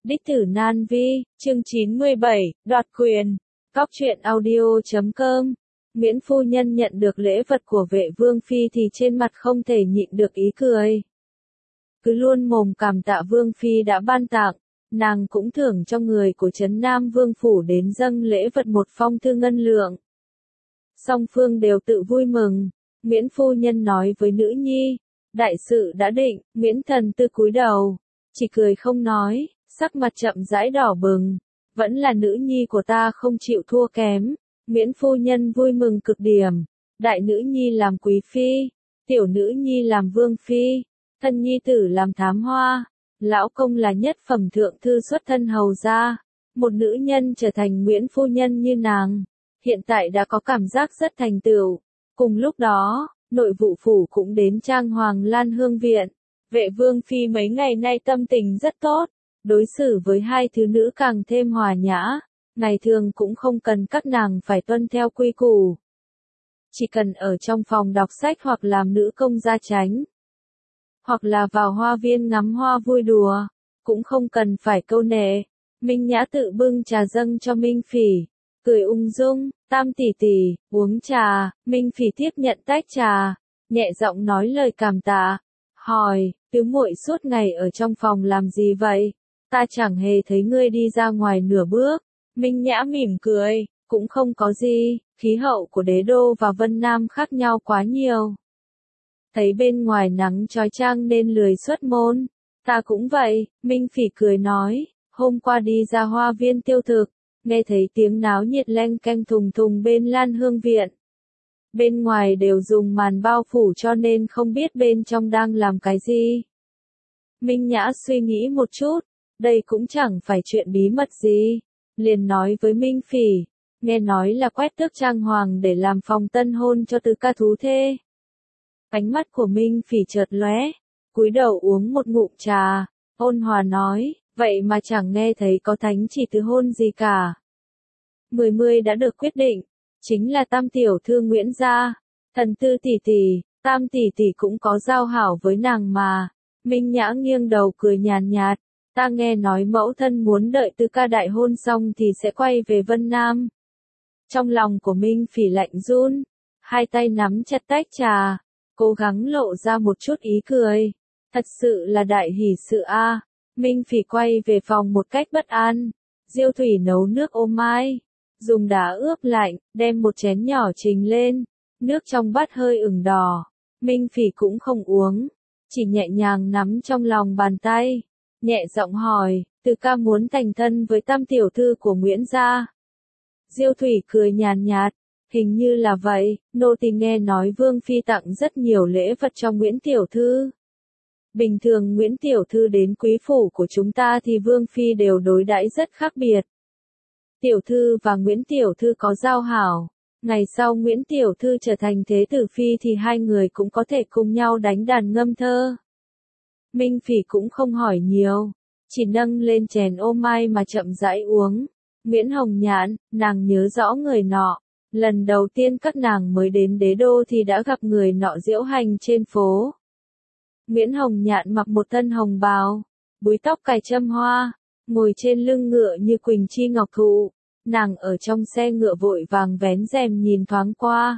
Đích tử Nan Vi, chương 97, đoạt quyền. Góc truyện audio.com. Miễn phu nhân nhận được lễ vật của vệ vương phi thì trên mặt không thể nhịn được ý cười. Cứ luôn mồm cảm tạ vương phi đã ban tặng, nàng cũng thưởng cho người của trấn Nam Vương phủ đến dâng lễ vật một phong thư ngân lượng. Song phương đều tự vui mừng, miễn phu nhân nói với nữ nhi, đại sự đã định, miễn thần tư cúi đầu, chỉ cười không nói, sắc mặt chậm rãi đỏ bừng, vẫn là nữ nhi của ta không chịu thua kém, miễn phu nhân vui mừng cực điểm, đại nữ nhi làm quý phi, tiểu nữ nhi làm vương phi, thân nhi tử làm thám hoa, lão công là nhất phẩm thượng thư xuất thân hầu gia, một nữ nhân trở thành miễn phu nhân như nàng, hiện tại đã có cảm giác rất thành tựu. Cùng lúc đó, nội vụ phủ cũng đến trang Hoàng Lan Hương Viện. Vệ vương phi mấy ngày nay tâm tình rất tốt, đối xử với hai thứ nữ càng thêm hòa nhã, ngày thường cũng không cần các nàng phải tuân theo quy củ. Chỉ cần ở trong phòng đọc sách hoặc làm nữ công gia chánh, hoặc là vào hoa viên ngắm hoa vui đùa, cũng không cần phải câu nệ. Minh Nhã tự bưng trà dâng cho Minh Phỉ, cười ung dung, tam tỷ tỷ, uống trà, Minh Phỉ tiếp nhận tách trà, nhẹ giọng nói lời cảm tạ, hỏi, tứ muội suốt ngày ở trong phòng làm gì vậy? Ta chẳng hề thấy ngươi đi ra ngoài nửa bước. Minh Nhã mỉm cười, cũng không có gì, khí hậu của đế đô và Vân Nam khác nhau quá nhiều. Thấy bên ngoài nắng chói chang nên lười xuất môn. Ta cũng vậy, Minh Phỉ cười nói, hôm qua đi ra hoa viên tiêu thực, nghe thấy tiếng náo nhiệt leng keng thùng thùng bên Lan Hương Viện. Bên ngoài đều dùng màn bao phủ cho nên không biết bên trong đang làm cái gì. Minh Nhã suy nghĩ một chút, đây cũng chẳng phải chuyện bí mật gì. Liền nói với Minh Phỉ, nghe nói là quét tước trang hoàng để làm phòng tân hôn cho tứ ca thú thê. Ánh mắt của Minh Phỉ chợt lóe, cúi đầu uống một ngụm trà, ôn hòa nói, vậy mà chẳng nghe thấy có thánh chỉ từ hôn gì cả. Mười đã được quyết định, chính là tam tiểu thư Nguyễn gia, thần tư tỷ tỷ, tam tỷ tỷ cũng có giao hảo với nàng mà. Minh Nhã nghiêng đầu cười nhàn nhạt, ta nghe nói mẫu thân muốn đợi tứ ca đại hôn xong thì sẽ quay về Vân Nam. Trong lòng của Minh Phỉ lạnh run, hai tay nắm chặt tách trà, cố gắng lộ ra một chút ý cười. Thật sự là đại hỷ sự a. Minh Phỉ quay về phòng một cách bất an. Diêu Thủy nấu nước ô mai, dùng đá ướp lạnh, đem một chén nhỏ trình lên. Nước trong bát hơi ửng đỏ. Minh Phỉ cũng không uống, chỉ nhẹ nhàng nắm trong lòng bàn tay, nhẹ giọng hỏi, tứ ca muốn thành thân với tam tiểu thư của Nguyễn gia. Diêu Thủy cười nhàn nhạt, hình như là vậy, nô tỳ nghe nói vương phi tặng rất nhiều lễ vật cho Nguyễn tiểu thư. Bình thường Nguyễn tiểu thư đến quý phủ của chúng ta thì vương phi đều đối đãi rất khác biệt. Tiểu thư và Nguyễn tiểu thư có giao hảo, ngày sau Nguyễn tiểu thư trở thành thế tử phi thì hai người cũng có thể cùng nhau đánh đàn ngâm thơ. Minh Phỉ cũng không hỏi nhiều, chỉ nâng lên chén ô mai mà chậm rãi uống. Nguyễn Hồng Nhạn, nàng nhớ rõ người nọ, lần đầu tiên các nàng mới đến đế đô thì đã gặp người nọ diễu hành trên phố. Nguyễn Hồng Nhạn mặc một thân hồng bào, búi tóc cài châm hoa, ngồi trên lưng ngựa như Quỳnh Chi Ngọc Thụ, nàng ở trong xe ngựa vội vàng vén rèm nhìn thoáng qua.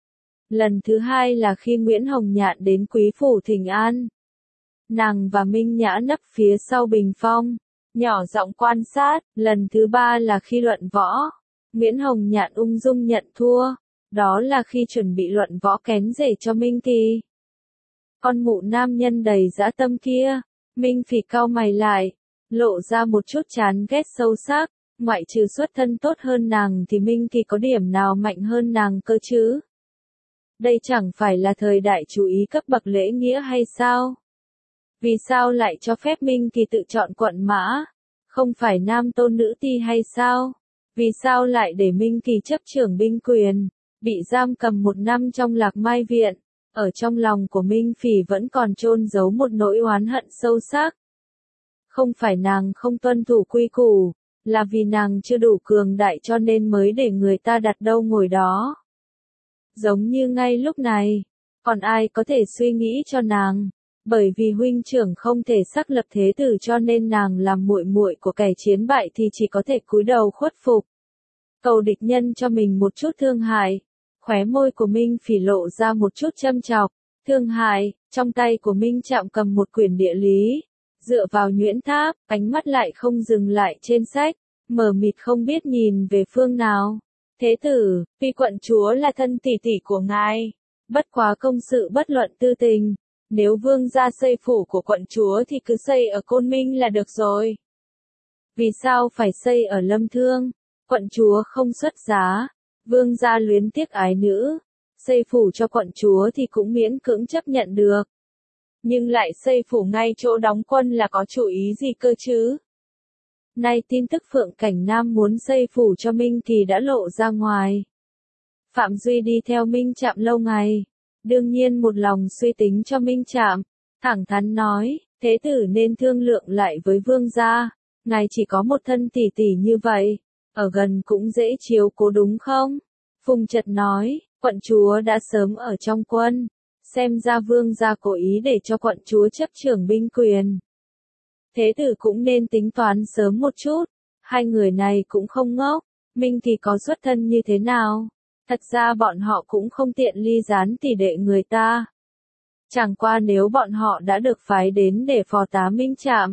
Lần thứ hai là khi Nguyễn Hồng Nhạn đến quý phủ Thịnh An. Nàng và Minh Nhã nấp phía sau bình phong, nhỏ giọng quan sát. Lần thứ ba là khi luận võ, Nguyễn Hồng Nhạn ung dung nhận thua, đó là khi chuẩn bị luận võ kén rể cho Minh Kỳ. Con mụ nam nhân đầy dã tâm kia, Minh Phỉ cau mày lại, lộ ra một chút chán ghét sâu sắc, ngoại trừ xuất thân tốt hơn nàng thì Minh Kỳ có điểm nào mạnh hơn nàng cơ chứ? Đây chẳng phải là thời đại chú ý cấp bậc lễ nghĩa hay sao? Vì sao lại cho phép Minh Kỳ tự chọn quận mã? Không phải nam tôn nữ ti hay sao? Vì sao lại để Minh Kỳ chấp trưởng binh quyền, bị giam cầm 1 năm trong Lạc Mai Viện? Ở trong lòng của Minh Phỉ vẫn còn chôn giấu một nỗi oán hận sâu sắc. Không phải nàng không tuân thủ quy củ, là vì nàng chưa đủ cường đại cho nên mới để người ta đặt đâu ngồi đó. Giống như ngay lúc này, còn ai có thể suy nghĩ cho nàng? Bởi vì huynh trưởng không thể xác lập thế tử cho nên nàng làm muội muội của kẻ chiến bại thì chỉ có thể cúi đầu khuất phục. Cầu địch nhân cho mình một chút thương hại. Khóe môi của Minh Phỉ lộ ra một chút châm chọc. Thương hại, trong tay của Minh Trạm cầm một quyển địa lý. Dựa vào nhuyễn tháp, ánh mắt lại không dừng lại trên sách, mờ mịt không biết nhìn về phương nào. Thế tử, vì quận chúa là thân tỷ tỷ của ngài. Bất quá công sự bất luận tư tình. Nếu vương gia xây phủ của quận chúa thì cứ xây ở Côn Minh là được rồi. Vì sao phải xây ở Lâm Thương? Quận chúa không xuất giá. Vương gia luyến tiếc ái nữ. Xây phủ cho quận chúa thì cũng miễn cưỡng chấp nhận được. Nhưng lại xây phủ ngay chỗ đóng quân là có chủ ý gì cơ chứ? Nay tin tức Phượng Cảnh Nam muốn xây phủ cho Minh Kỳ đã lộ ra ngoài. Phạm Duy đi theo Minh Trạm lâu ngày. Đương nhiên một lòng suy tính cho Minh Trạm. Thẳng thắn nói, thế tử nên thương lượng lại với vương gia. Ngài chỉ có một thân tỷ tỷ như vậy. Ở gần cũng dễ chiếu cố đúng không? Phùng Trật nói, quận chúa đã sớm ở trong quân. Xem ra vương gia cố ý để cho quận chúa chấp trưởng binh quyền. Thế tử cũng nên tính toán sớm một chút. Hai người này cũng không ngốc. Minh Kỳ có xuất thân như thế nào? Thật ra bọn họ cũng không tiện ly gián tỷ đệ người ta. Chẳng qua nếu bọn họ đã được phái đến để phò tá Minh Trạm.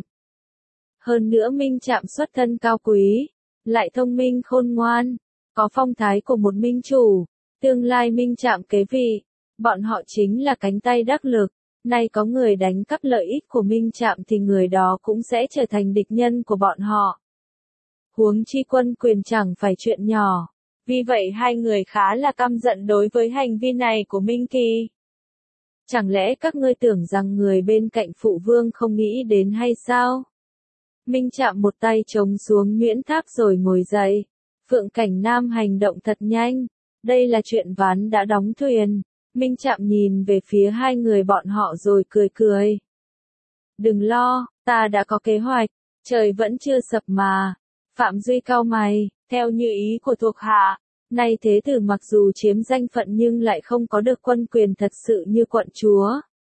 Hơn nữa Minh Trạm xuất thân cao quý, lại thông minh khôn ngoan, có phong thái của một minh chủ, tương lai Minh Trạm kế vị, bọn họ chính là cánh tay đắc lực. Nay có người đánh cắp lợi ích của Minh Trạm thì người đó cũng sẽ trở thành địch nhân của bọn họ. Huống chi quân quyền chẳng phải chuyện nhỏ. Vì vậy hai người khá là căm giận đối với hành vi này của Minh Kỳ. Chẳng lẽ các ngươi tưởng rằng người bên cạnh phụ vương không nghĩ đến hay sao? Minh Trạm một tay chống xuống nhuyễn tháp rồi ngồi dậy. Phượng Cảnh Nam hành động thật nhanh. Đây là chuyện ván đã đóng thuyền. Minh Trạm nhìn về phía hai người bọn họ rồi cười cười. Đừng lo, ta đã có kế hoạch. Trời vẫn chưa sập mà. Phạm Duy cau mày, theo như ý của thuộc hạ. Nay thế tử mặc dù chiếm danh phận nhưng lại không có được quân quyền thật sự như quận chúa.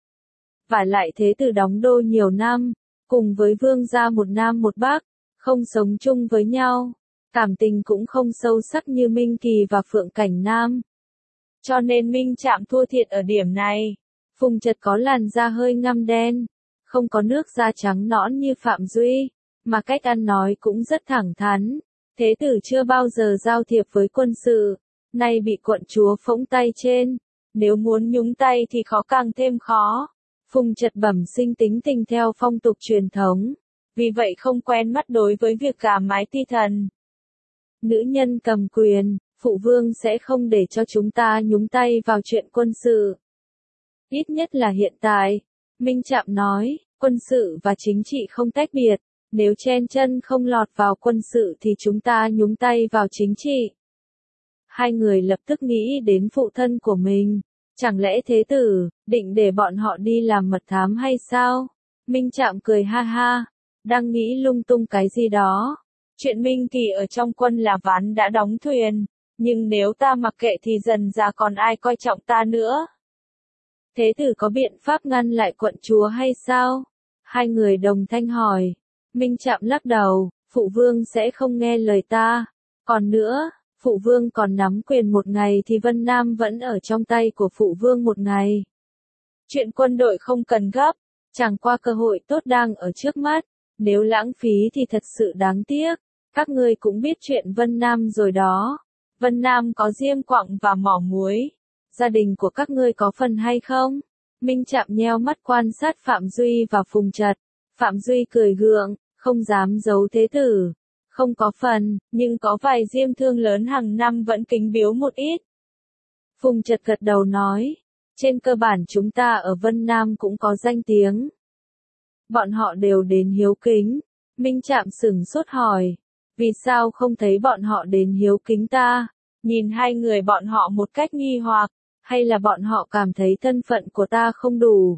Và lại thế tử đóng đô nhiều năm, cùng với vương gia một nam một bắc, không sống chung với nhau. Cảm tình cũng không sâu sắc như Minh Kỳ và Phượng Cảnh Nam. Cho nên Minh Trạm thua thiệt ở điểm này. Phùng Trật có làn da hơi ngăm đen, không có nước da trắng nõn như Phạm Duy, mà cách ăn nói cũng rất thẳng thắn. Thế tử chưa bao giờ giao thiệp với quân sự, nay bị quận chúa phỗng tay trên, nếu muốn nhúng tay thì khó càng thêm khó. Phùng Trật bẩm sinh tính tình theo phong tục truyền thống, vì vậy không quen mắt đối với việc gả mái ti thần. Nữ nhân cầm quyền, phụ vương sẽ không để cho chúng ta nhúng tay vào chuyện quân sự. Ít nhất là hiện tại, Minh Trạm nói, quân sự và chính trị không tách biệt. Nếu chen chân không lọt vào quân sự thì chúng ta nhúng tay vào chính trị. Hai người lập tức nghĩ đến phụ thân của mình. Chẳng lẽ thế tử, định để bọn họ đi làm mật thám hay sao? Minh Trạm cười ha ha, đang nghĩ lung tung cái gì đó. Chuyện Minh Kỳ ở trong quân là ván đã đóng thuyền, nhưng nếu ta mặc kệ thì dần ra còn ai coi trọng ta nữa. Thế tử có biện pháp ngăn lại quận chúa hay sao? Hai người đồng thanh hỏi. Minh Trạm lắc đầu, phụ vương sẽ không nghe lời ta. Còn nữa, phụ vương còn nắm quyền một ngày thì Vân Nam vẫn ở trong tay của phụ vương một ngày. Chuyện quân đội không cần gấp, chẳng qua cơ hội tốt đang ở trước mắt. Nếu lãng phí thì thật sự đáng tiếc. Các ngươi cũng biết chuyện Vân Nam rồi đó. Vân Nam có diêm quặng và mỏ muối. Gia đình của các ngươi có phần hay không? Minh Trạm nheo mắt quan sát Phạm Duy và Phùng Trật. Phạm Duy cười gượng, không dám giấu thế tử. Không có phần, nhưng có vài diêm thương lớn hàng năm vẫn kính biếu một ít. Phùng Trật gật đầu nói, trên cơ bản chúng ta ở Vân Nam cũng có danh tiếng. Bọn họ đều đến hiếu kính. Minh Trạm sửng sốt hỏi, vì sao không thấy bọn họ đến hiếu kính ta? Nhìn hai người bọn họ một cách nghi hoặc, hay là bọn họ cảm thấy thân phận của ta không đủ?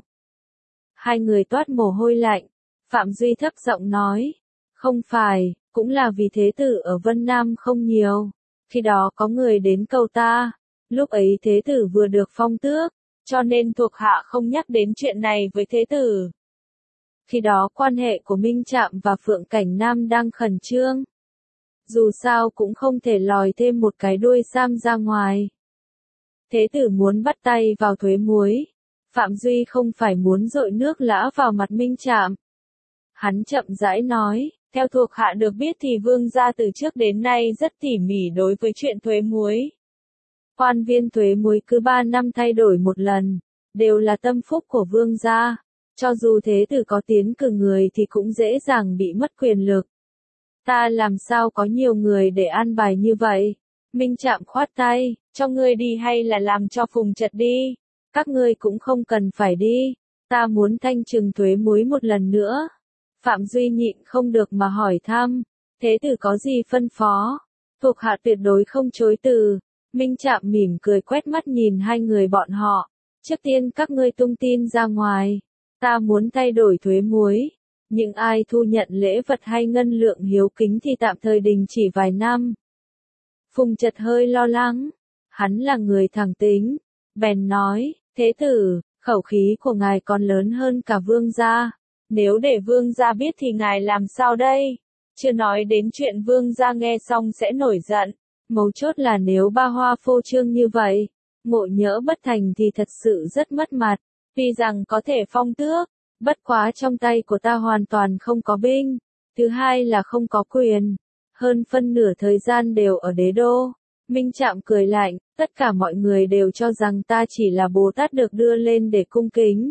Hai người toát mồ hôi lạnh. Phạm Duy thấp giọng nói, không phải, cũng là vì thế tử ở Vân Nam không nhiều. Khi đó có người đến cầu ta, lúc ấy thế tử vừa được phong tước, cho nên thuộc hạ không nhắc đến chuyện này với thế tử. Khi đó quan hệ của Minh Trạm và Phượng Cảnh Nam đang khẩn trương. Dù sao cũng không thể lòi thêm một cái đuôi sam ra ngoài. Thế tử muốn bắt tay vào thuế muối. Phạm Duy không phải muốn dội nước lã vào mặt Minh Trạm. Hắn chậm rãi nói, theo thuộc hạ được biết thì vương gia từ trước đến nay rất tỉ mỉ đối với chuyện thuế muối. Quan viên thuế muối cứ 3 năm thay đổi một lần, đều là tâm phúc của vương gia. Cho dù thế tử có tiến cử người thì cũng dễ dàng bị mất quyền lực. Ta làm sao có nhiều người để an bài như vậy? Minh Trạm khoát tay, cho ngươi đi hay là làm cho Phùng Trật đi? Các ngươi cũng không cần phải đi. Ta muốn thanh trừng thuế muối một lần nữa. Phạm Duy nhịn không được mà hỏi thăm. Thế tử có gì phân phó? Thuộc hạ tuyệt đối không chối từ. Minh Trạm mỉm cười quét mắt nhìn hai người bọn họ. Trước tiên các ngươi tung tin ra ngoài. Ta muốn thay đổi thuế muối. Những ai thu nhận lễ vật hay ngân lượng hiếu kính thì tạm thời đình chỉ vài năm. Phùng Trật hơi lo lắng. Hắn là người thẳng tính. Bèn nói, thế tử, khẩu khí của ngài còn lớn hơn cả vương gia. Nếu để vương gia biết thì ngài làm sao đây? Chưa nói đến chuyện vương gia nghe xong sẽ nổi giận. Mấu chốt là nếu ba hoa phô trương như vậy, ngộ nhỡ bất thành thì thật sự rất mất mặt. Tuy rằng có thể phong tước, bất quá trong tay của ta hoàn toàn không có binh. Thứ hai là không có quyền. Hơn phân nửa thời gian đều ở đế đô. Minh Trạm cười lạnh, tất cả mọi người đều cho rằng ta chỉ là Bồ Tát được đưa lên để cung kính.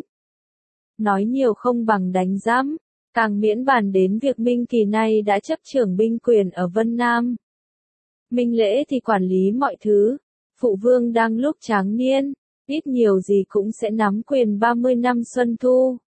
Nói nhiều không bằng đánh giám, càng miễn bàn đến việc Minh kỳ nay đã chấp trưởng binh quyền ở Vân Nam. Minh Lễ thì quản lý mọi thứ, phụ vương đang lúc tráng niên, ít nhiều gì cũng sẽ nắm quyền 30 năm xuân thu.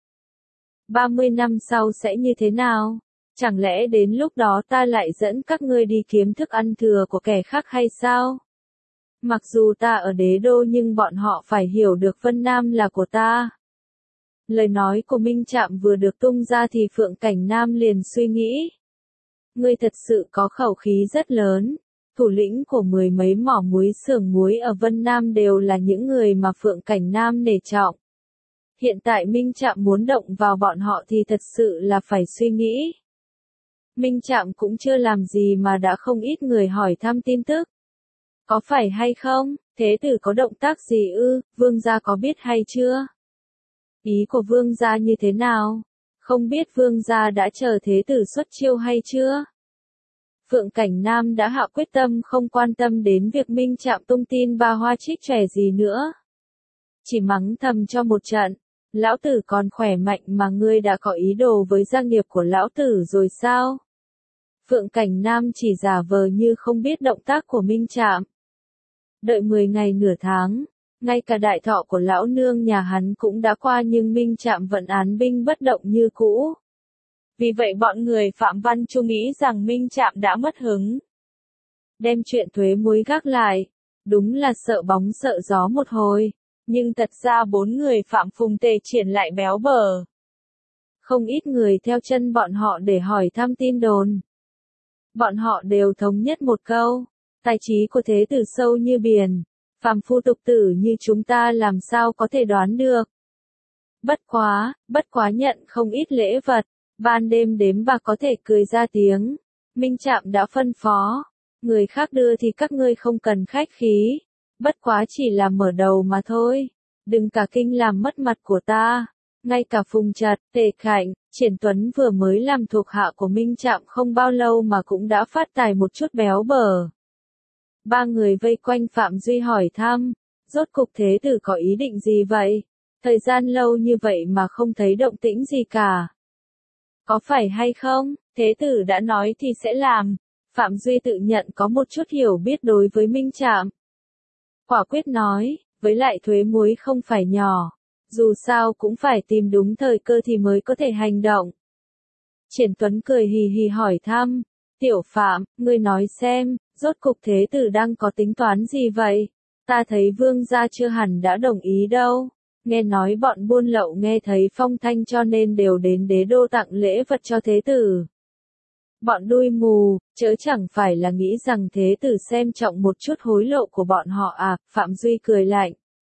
30 năm sau sẽ như thế nào? Chẳng lẽ đến lúc đó ta lại dẫn các ngươi đi kiếm thức ăn thừa của kẻ khác hay sao? Mặc dù ta ở đế đô nhưng bọn họ phải hiểu được Vân Nam là của ta. Lời nói của Minh Trạm vừa được tung ra thì Phượng Cảnh Nam liền suy nghĩ. Ngươi thật sự có khẩu khí rất lớn. Thủ lĩnh của mười mấy mỏ muối xưởng muối ở Vân Nam đều là những người mà Phượng Cảnh Nam nể trọng. Hiện tại Minh Trạm muốn động vào bọn họ thì thật sự là phải suy nghĩ. Minh Trạm cũng chưa làm gì mà đã không ít người hỏi thăm tin tức. Có phải hay không? Thế tử có động tác gì ư? Vương gia có biết hay chưa? Ý của vương gia như thế nào? Không biết vương gia đã chờ thế tử xuất chiêu hay chưa? Phượng Cảnh Nam đã hạ quyết tâm không quan tâm đến việc Minh Trạm tung tin ba hoa trích trẻ gì nữa. Chỉ mắng thầm cho một trận. Lão tử còn khỏe mạnh mà ngươi đã có ý đồ với gia nghiệp của lão tử rồi sao? Phượng Cảnh Nam chỉ giả vờ như không biết động tác của Minh Trạm. Đợi 10 ngày nửa tháng, ngay cả đại thọ của lão nương nhà hắn cũng đã qua nhưng Minh Trạm vẫn án binh bất động như cũ. Vì vậy bọn người Phạm Văn Chu nghĩ rằng Minh Trạm đã mất hứng. Đem chuyện thuế muối gác lại, đúng là sợ bóng sợ gió một hồi, nhưng thật ra 4 người Phạm Phùng Tề Triển lại béo bở. Không ít người theo chân bọn họ để hỏi thăm tin đồn. Bọn họ đều thống nhất một câu, tài trí của thế tử sâu như biển, phàm phu tục tử như chúng ta làm sao có thể đoán được. Bất quá nhận không ít lễ vật, ban đêm đếm bạc có thể cười ra tiếng. Minh Trạm đã phân phó, người khác đưa thì các ngươi không cần khách khí, bất quá chỉ là mở đầu mà thôi, đừng cả kinh làm mất mặt của ta. Ngay cả Phùng Trật, Tề Khạnh, Triển Tuấn vừa mới làm thuộc hạ của Minh Trạm không bao lâu mà cũng đã phát tài một chút béo bở. Ba người vây quanh Phạm Duy hỏi thăm, rốt cục thế tử có ý định gì vậy? Thời gian lâu như vậy mà không thấy động tĩnh gì cả. Có phải hay không? Thế tử đã nói thì sẽ làm. Phạm Duy tự nhận có một chút hiểu biết đối với Minh Trạm. Quả quyết nói, với lại thuế muối không phải nhỏ. Dù sao cũng phải tìm đúng thời cơ thì mới có thể hành động. Triển Tuấn cười hì hì hỏi thăm, Tiểu Phạm, ngươi nói xem, rốt cục thế tử đang có tính toán gì vậy? Ta thấy vương gia chưa hẳn đã đồng ý đâu. Nghe nói bọn buôn lậu nghe thấy phong thanh cho nên đều đến đế đô tặng lễ vật cho thế tử. Bọn đuôi mù, chớ chẳng phải là nghĩ rằng thế tử xem trọng một chút hối lộ của bọn họ à? Phạm Duy cười lạnh.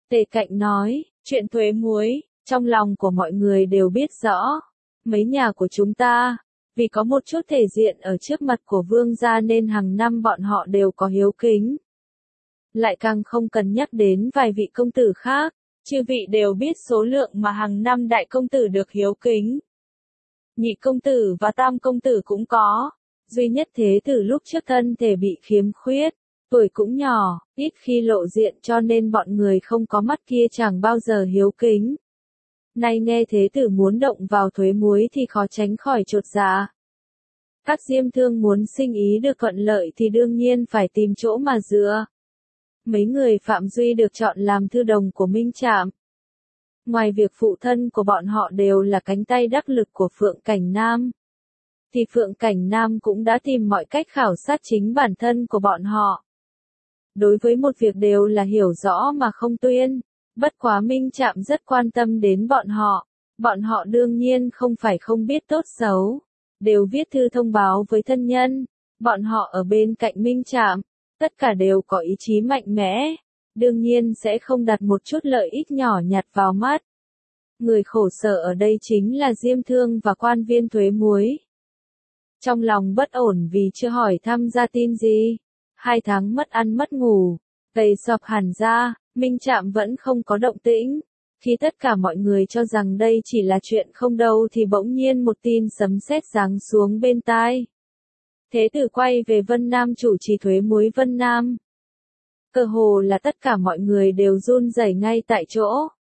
Tề Cạnh nói, chuyện thuế muối, trong lòng của mọi người đều biết rõ. Mấy nhà của chúng ta, vì có một chút thể diện ở trước mặt của vương gia nên hàng năm bọn họ đều có hiếu kính. Lại càng không cần nhắc đến vài vị công tử khác, chư vị đều biết số lượng mà hàng năm đại công tử được hiếu kính. Nhị công tử và tam công tử cũng có, duy nhất thế tử lúc trước thân thể bị khiếm khuyết, tuổi cũng nhỏ, ít khi lộ diện cho nên bọn người không có mắt kia chẳng bao giờ hiếu kính. Nay nghe thế tử muốn động vào thuế muối thì khó tránh khỏi chột dạ. Các diêm thương muốn sinh ý được thuận lợi thì đương nhiên phải tìm chỗ mà dựa. Mấy người Phạm Duy được chọn làm thư đồng của Minh Trạm. Ngoài việc phụ thân của bọn họ đều là cánh tay đắc lực của Phượng Cảnh Nam, thì Phượng Cảnh Nam cũng đã tìm mọi cách khảo sát chính bản thân của bọn họ. Đối với một việc đều là hiểu rõ mà không tuyên, bất quá Minh Trạm rất quan tâm đến bọn họ đương nhiên không phải không biết tốt xấu, đều viết thư thông báo với thân nhân, bọn họ ở bên cạnh Minh Trạm, tất cả đều có ý chí mạnh mẽ, đương nhiên sẽ không đặt một chút lợi ích nhỏ nhặt vào mắt. Người khổ sở ở đây chính là diêm thương và quan viên thuế muối. Trong lòng bất ổn vì chưa hỏi thăm ra tin gì, 2 tháng mất ăn mất ngủ, gầy sọp hẳn ra, Minh Trạm vẫn không có động tĩnh. Khi tất cả mọi người cho rằng đây chỉ là chuyện không đâu thì bỗng nhiên một tin sấm sét giáng xuống bên tai. Thế tử quay về Vân Nam chủ trì thuế muối Vân Nam. Cơ hồ là tất cả mọi người đều run rẩy ngay tại chỗ.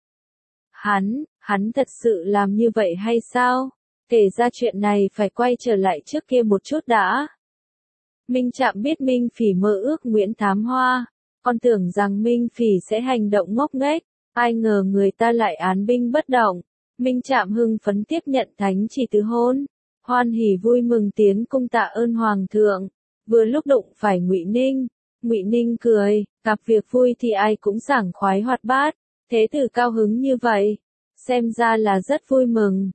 Hắn thật sự làm như vậy hay sao? Kể ra chuyện này phải quay trở lại trước kia một chút đã. Minh Trạm biết Minh Phỉ mơ ước Nguyễn Thám Hoa, còn tưởng rằng Minh Phỉ sẽ hành động ngốc nghếch, ai ngờ người ta lại án binh bất động. Minh Trạm hưng phấn tiếp nhận thánh chỉ từ hôn, hoan hỉ vui mừng tiến cung tạ ơn hoàng thượng. Vừa lúc đụng phải Ngụy Ninh cười, gặp việc vui thì ai cũng sảng khoái hoạt bát, thế tử cao hứng như vậy, xem ra là rất vui mừng.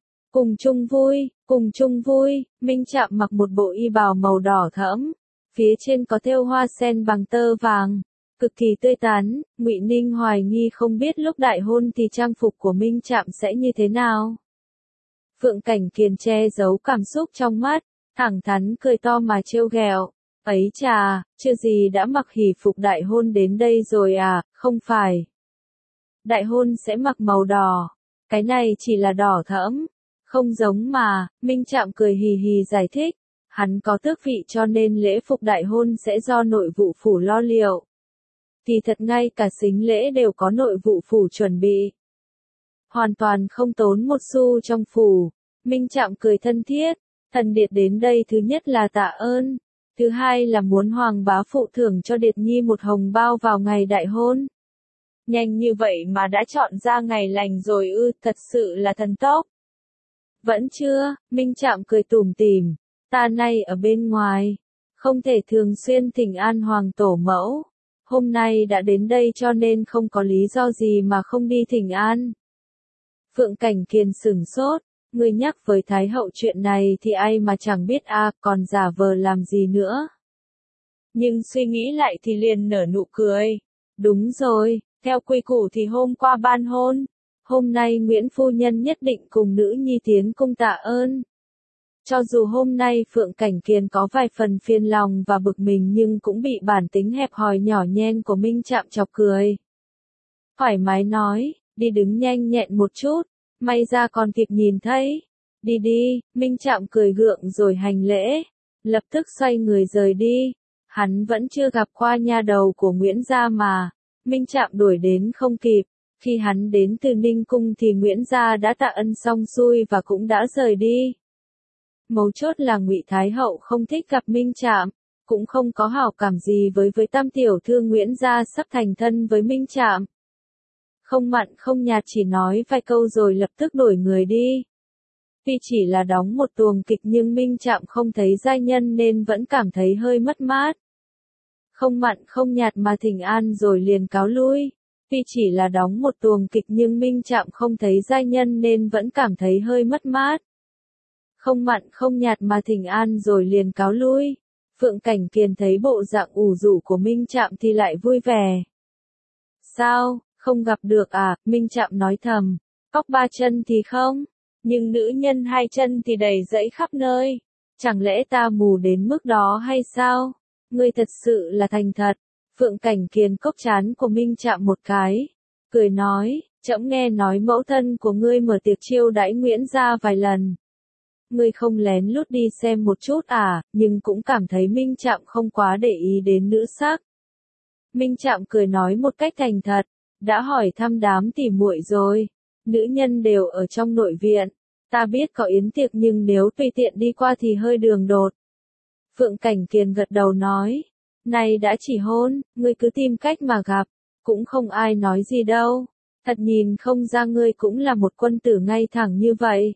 Cùng chung vui, Minh Trạm mặc một bộ y bào màu đỏ thẫm, phía trên có thêu hoa sen bằng tơ vàng, cực kỳ tươi tắn. Ngụy Ninh hoài nghi không biết lúc đại hôn thì trang phục của Minh Trạm sẽ như thế nào. Phượng Cảnh Kiền che giấu cảm xúc trong mắt, thẳng thắn cười to mà trêu ghẹo. Ấy chà, chưa gì đã mặc hỷ phục đại hôn đến đây rồi à, không phải. Đại hôn sẽ mặc màu đỏ, cái này chỉ là đỏ thẫm, không giống mà, Minh Trạm cười hì hì giải thích. Hắn có tước vị cho nên lễ phục đại hôn sẽ do nội vụ phủ lo liệu. Thì thật ngay cả sính lễ đều có nội vụ phủ chuẩn bị. Hoàn toàn không tốn một xu trong phủ. Minh Trạm cười thân thiết, thần Điệt đến đây thứ nhất là tạ ơn, thứ hai là muốn hoàng bá phụ thưởng cho Điệt Nhi một hồng bao vào ngày đại hôn. Nhanh như vậy mà đã chọn ra ngày lành rồi ư, thật sự là thần tốc. Vẫn chưa, Minh Trạm cười tủm tỉm, ta nay ở bên ngoài, không thể thường xuyên thỉnh an hoàng tổ mẫu. Hôm nay đã đến đây cho nên không có lý do gì mà không đi thỉnh an. Phượng Cảnh Kiền sửng sốt, người nhắc với Thái hậu chuyện này thì ai mà chẳng biết à, còn giả vờ làm gì nữa. Nhưng suy nghĩ lại thì liền nở nụ cười. Đúng rồi, theo quy củ thì hôm qua ban hôn, hôm nay Nguyễn phu nhân nhất định cùng nữ nhi tiến cung tạ ơn. Cho dù hôm nay Phượng Cảnh Kiền có vài phần phiền lòng và bực mình nhưng cũng bị bản tính hẹp hòi nhỏ nhen của Minh Trạm chọc cười. Thoải mái nói, đi đứng nhanh nhẹn một chút, may ra còn kịp nhìn thấy. Đi đi, Minh Trạm cười gượng rồi hành lễ, lập tức xoay người rời đi. Hắn vẫn chưa gặp qua nha đầu của Nguyễn gia mà, Minh Trạm đuổi đến không kịp. Khi hắn đến từ Ninh Cung thì Nguyễn gia đã tạ ân xong xuôi và cũng đã rời đi. Mấu chốt là Ngụy Thái hậu không thích gặp Minh Trạm, cũng không có hảo cảm gì với tam tiểu thư Nguyễn gia sắp thành thân với Minh Trạm. Không mặn không nhạt chỉ nói vài câu rồi lập tức đổi người đi. Tuy chỉ là đóng một tuồng kịch nhưng Minh Trạm không thấy giai nhân nên vẫn cảm thấy hơi mất mát. Không mặn không nhạt mà thỉnh an rồi liền cáo lui. Tuy chỉ là đóng một tuồng kịch nhưng Minh Trạm không thấy giai nhân nên vẫn cảm thấy hơi mất mát. Không mặn không nhạt mà thỉnh an rồi liền cáo lui. Phượng Cảnh Kiền thấy bộ dạng ủ rũ của Minh Trạm thì lại vui vẻ. Sao, Không gặp được à, Minh Trạm nói thầm. Cóc ba chân thì không, nhưng nữ nhân hai chân thì đầy rẫy khắp nơi. Chẳng lẽ ta mù đến mức đó hay sao? Ngươi thật sự là thành thật. Phượng Cảnh Kiền cốc trán của Minh Trạm một cái, cười nói, trẫm nghe nói mẫu thân của ngươi mở tiệc chiêu đãi Nguyễn gia vài lần. Ngươi không lén lút đi xem một chút à, nhưng cũng cảm thấy Minh Trạm không quá để ý đến nữ sắc. Minh Trạm cười nói một cách thành thật, đã hỏi thăm đám tỉ muội rồi, nữ nhân đều ở trong nội viện, ta biết có yến tiệc nhưng nếu tùy tiện đi qua thì hơi đường đột. Phượng Cảnh Kiền gật đầu nói, này đã chỉ hôn, ngươi cứ tìm cách mà gặp, cũng không ai nói gì đâu, thật nhìn không ra ngươi cũng là một quân tử ngay thẳng như vậy.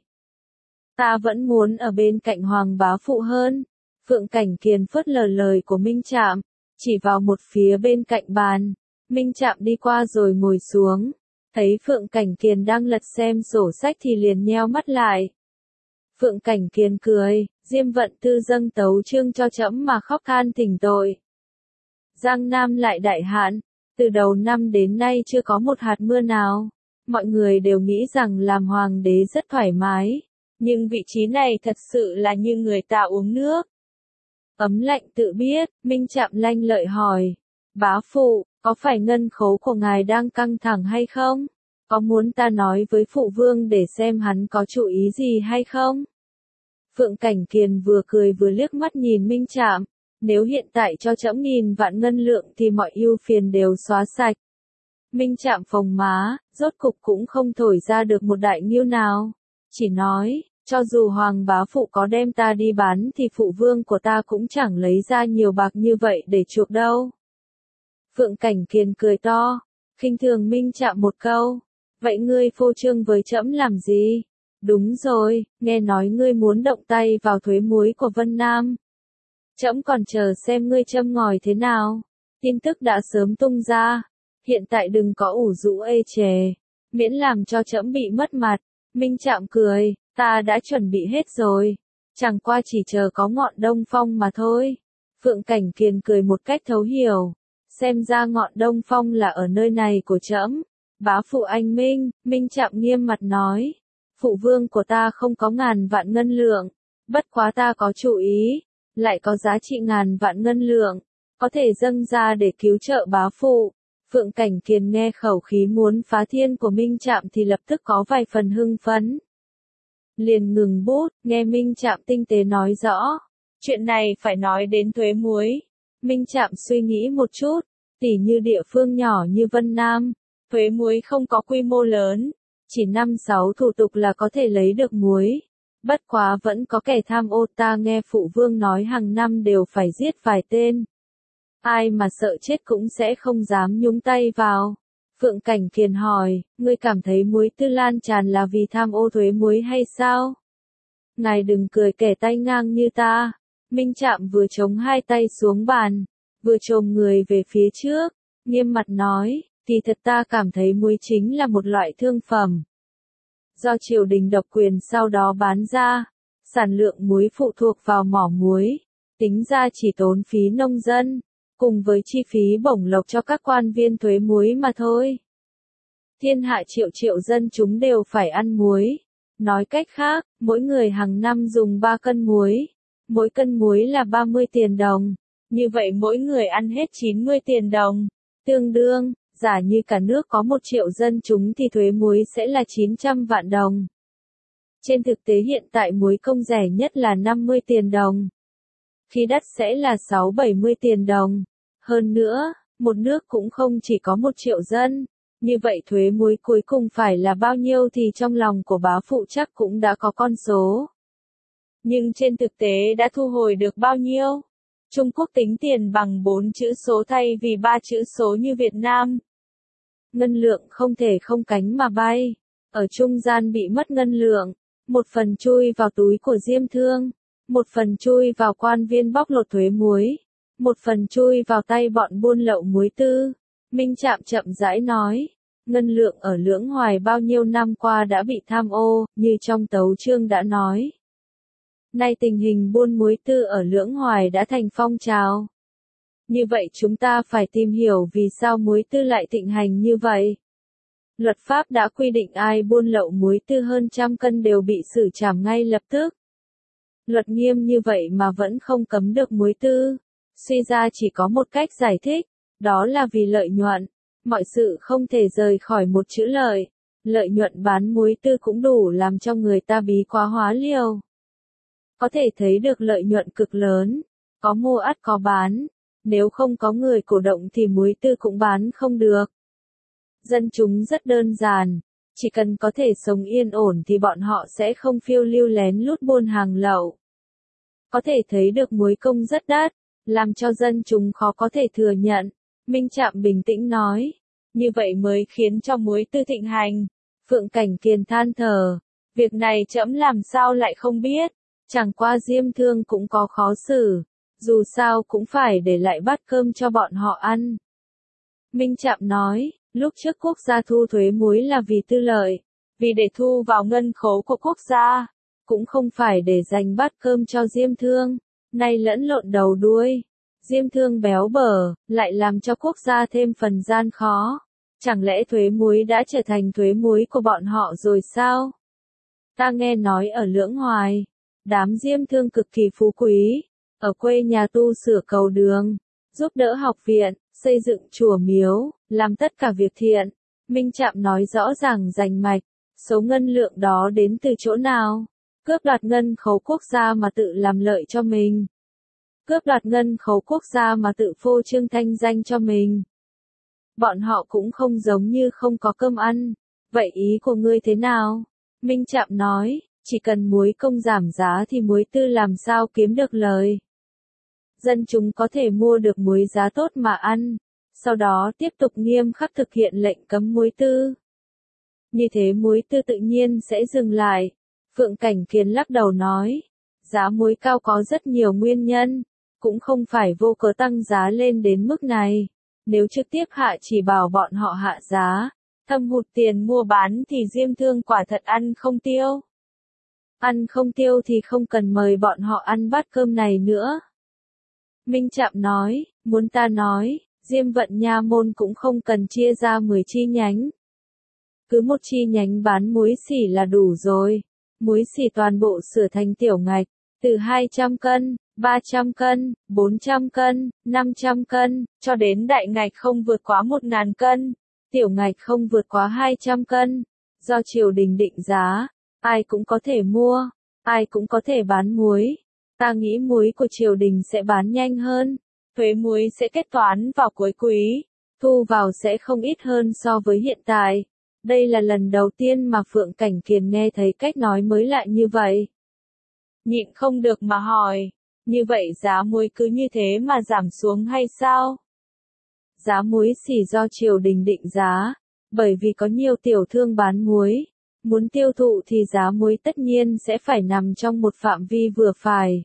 Ta vẫn muốn ở bên cạnh Hoàng bá phụ hơn. Phượng Cảnh Kiền phớt lờ lời của Minh Trạm, chỉ vào một phía bên cạnh bàn. Minh Trạm đi qua rồi ngồi xuống, thấy Phượng Cảnh Kiền đang lật xem sổ sách thì liền nheo mắt lại. Phượng Cảnh Kiền cười, Diêm Vận Tư dâng tấu chương cho trẫm mà khóc than thỉnh tội. Giang Nam lại đại hạn, từ đầu năm đến nay chưa có một hạt mưa nào. Mọi người đều nghĩ rằng làm hoàng đế rất thoải mái, nhưng vị trí này thật sự là như người ta uống nước. Ấm lạnh tự biết, Minh Trạm lanh lợi hỏi, bá phụ, có phải ngân khố của ngài đang căng thẳng hay không? Có muốn ta nói với phụ vương để xem hắn có chủ ý gì hay không? Phượng Cảnh Kiền vừa cười vừa liếc mắt nhìn Minh Trạm, nếu hiện tại cho trẫm 1000 vạn ngân lượng thì mọi ưu phiền đều xóa sạch. Minh Trạm phồng má, rốt cục cũng không thổi ra được một đại nghiêu nào, chỉ nói, cho dù Hoàng bá phụ có đem ta đi bán thì phụ vương của ta cũng chẳng lấy ra nhiều bạc như vậy để chuộc đâu. Phượng Cảnh Kiền cười to, khinh thường Minh Trạm một câu, vậy ngươi phô trương với trẫm làm gì? Đúng rồi, nghe nói ngươi muốn động tay vào thuế muối của Vân Nam. Trẫm còn chờ xem ngươi châm ngòi thế nào. Tin tức đã sớm tung ra, hiện tại đừng có ủ rũ ê chề, miễn làm cho trẫm bị mất mặt. Minh Trạm cười, ta đã chuẩn bị hết rồi, chẳng qua chỉ chờ có ngọn Đông Phong mà thôi. Phượng Cảnh Kiền cười một cách thấu hiểu, xem ra ngọn Đông Phong là ở nơi này của trẫm. Bá phụ anh Minh, Minh Trạm nghiêm mặt nói, phụ vương của ta không có 1000 vạn ngân lượng, bất quá ta có chủ ý, lại có giá trị 1000 vạn ngân lượng, có thể dâng ra để cứu trợ bá phụ. Phượng Cảnh Kiền nghe khẩu khí muốn phá thiên của Minh Trạm thì lập tức có vài phần hưng phấn. Liền ngừng bút, nghe Minh Trạm tinh tế nói rõ. Chuyện này phải nói đến thuế muối. Minh Trạm suy nghĩ một chút, tỉ như địa phương nhỏ như Vân Nam, thuế muối không có quy mô lớn, chỉ 5-6 thủ tục là có thể lấy được muối. Bất quá vẫn có kẻ tham ô, ta nghe phụ vương nói hàng năm đều phải giết vài tên. Ai mà sợ chết cũng sẽ không dám nhúng tay vào. Phượng Cảnh Kiền hỏi, ngươi cảm thấy muối tư lan tràn là vì tham ô thuế muối hay sao? Ngài đừng cười kẻ tay ngang như ta. Minh Trạm vừa chống hai tay xuống bàn, vừa chồm người về phía trước, nghiêm mặt nói, thì thật ta cảm thấy muối chính là một loại thương phẩm. Do triều đình độc quyền sau đó bán ra, sản lượng muối phụ thuộc vào mỏ muối, tính ra chỉ tốn phí nông dân, cùng với chi phí bổng lộc cho các quan viên thuế muối mà thôi. Thiên hạ triệu triệu dân chúng đều phải ăn muối. Nói cách khác, mỗi người hàng năm dùng 3 cân muối. Mỗi cân muối là 30 tiền đồng. Như vậy mỗi người ăn hết 90 tiền đồng. Tương đương, giả như cả nước có 1 triệu dân chúng thì thuế muối sẽ là 900 vạn đồng. Trên thực tế hiện tại muối công rẻ nhất là 50 tiền đồng. Khi đắt sẽ là 6-70 tiền đồng. Hơn nữa, một nước cũng không chỉ có 1 triệu dân. Như vậy thuế muối cuối cùng phải là bao nhiêu thì trong lòng của bá phụ chắc cũng đã có con số. Nhưng trên thực tế đã thu hồi được bao nhiêu? Trung Quốc tính tiền bằng 4 chữ số thay vì 3 chữ số như Việt Nam. Ngân lượng không thể không cánh mà bay. Ở trung gian bị mất ngân lượng. Một phần chui vào túi của Diêm Thương. Một phần chui vào quan viên bóc lột thuế muối. Một phần chui vào tay bọn buôn lậu muối tư. Minh Trạm chậm rãi nói, ngân lượng ở Lưỡng Hoài bao nhiêu năm qua đã bị tham ô, như trong tấu chương đã nói. Nay tình hình buôn muối tư ở Lưỡng Hoài đã thành phong trào. Như vậy chúng ta phải tìm hiểu vì sao muối tư lại thịnh hành như vậy. Luật pháp đã quy định ai buôn lậu muối tư hơn 100 cân đều bị xử trảm ngay lập tức. Luật nghiêm như vậy mà vẫn không cấm được muối tư. Suy ra chỉ có một cách giải thích, đó là vì lợi nhuận. Mọi sự không thể rời khỏi một chữ lợi. Lợi nhuận bán muối tư cũng đủ làm cho người ta bí quá hóa liều. Có thể thấy được lợi nhuận cực lớn. Có mua ắt có bán. Nếu không có người cổ động thì muối tư cũng bán không được. Dân chúng rất đơn giản. Chỉ cần có thể sống yên ổn thì bọn họ sẽ không phiêu lưu lén lút buôn hàng lậu. Có thể thấy được muối công rất đắt, làm cho dân chúng khó có thể thừa nhận. Minh Trạm bình tĩnh nói. Như vậy mới khiến cho muối tư thịnh hành. Phượng Cảnh Kiền than thở. Việc này trẫm làm sao lại không biết. Chẳng qua Diêm Thương cũng có khó xử. Dù sao cũng phải để lại bát cơm cho bọn họ ăn. Minh Trạm nói, lúc trước quốc gia thu thuế muối là vì tư lợi. Vì để thu vào ngân khố của quốc gia. Cũng không phải để dành bát cơm cho Diêm Thương. Nay lẫn lộn đầu đuôi. Diêm Thương béo bở, lại làm cho quốc gia thêm phần gian khó. Chẳng lẽ thuế muối đã trở thành thuế muối của bọn họ rồi sao? Ta nghe nói ở Lưỡng Hoài, đám Diêm Thương cực kỳ phú quý, ở quê nhà tu sửa cầu đường, giúp đỡ học viện, xây dựng chùa miếu, làm tất cả việc thiện. Minh Trạm nói rõ ràng rành mạch, số ngân lượng đó đến từ chỗ nào? Cướp đoạt ngân khấu quốc gia mà tự làm lợi cho mình. Cướp đoạt ngân khấu quốc gia mà tự phô trương thanh danh cho mình. Bọn họ cũng không giống như không có cơm ăn. Vậy ý của ngươi thế nào? Minh Trạm nói, chỉ cần muối công giảm giá thì muối tư làm sao kiếm được lời. Dân chúng có thể mua được muối giá tốt mà ăn. Sau đó tiếp tục nghiêm khắc thực hiện lệnh cấm muối tư. Như thế muối tư tự nhiên sẽ dừng lại. Phượng Cảnh Kiền lắc đầu nói, giá muối cao có rất nhiều nguyên nhân, cũng không phải vô cớ tăng giá lên đến mức này. Nếu trực tiếp hạ chỉ bảo bọn họ hạ giá, thâm hụt tiền mua bán thì Diêm Thương quả thật ăn không tiêu. Ăn không tiêu thì không cần mời bọn họ ăn bát cơm này nữa. Minh Trạm nói, muốn ta nói, Diêm Vận Nha môn cũng không cần chia ra 10 chi nhánh. Cứ một chi nhánh bán muối xỉ là đủ rồi. Muối xỉ toàn bộ sửa thành tiểu ngạch, từ 200 cân, 300 cân, 400 cân, 500 cân, cho đến đại ngạch không vượt quá 1000 cân, tiểu ngạch không vượt quá 200 cân. Do triều đình định giá, ai cũng có thể mua, ai cũng có thể bán muối. Ta nghĩ muối của triều đình sẽ bán nhanh hơn, thuế muối sẽ kết toán vào cuối quý, thu vào sẽ không ít hơn so với hiện tại. Đây là lần đầu tiên mà Phượng Cảnh Kiền nghe thấy cách nói mới lạ như vậy. Nhịn không được mà hỏi, như vậy giá muối cứ như thế mà giảm xuống hay sao? Giá muối xỉ do triều đình định giá, bởi vì có nhiều tiểu thương bán muối, muốn tiêu thụ thì giá muối tất nhiên sẽ phải nằm trong một phạm vi vừa phải.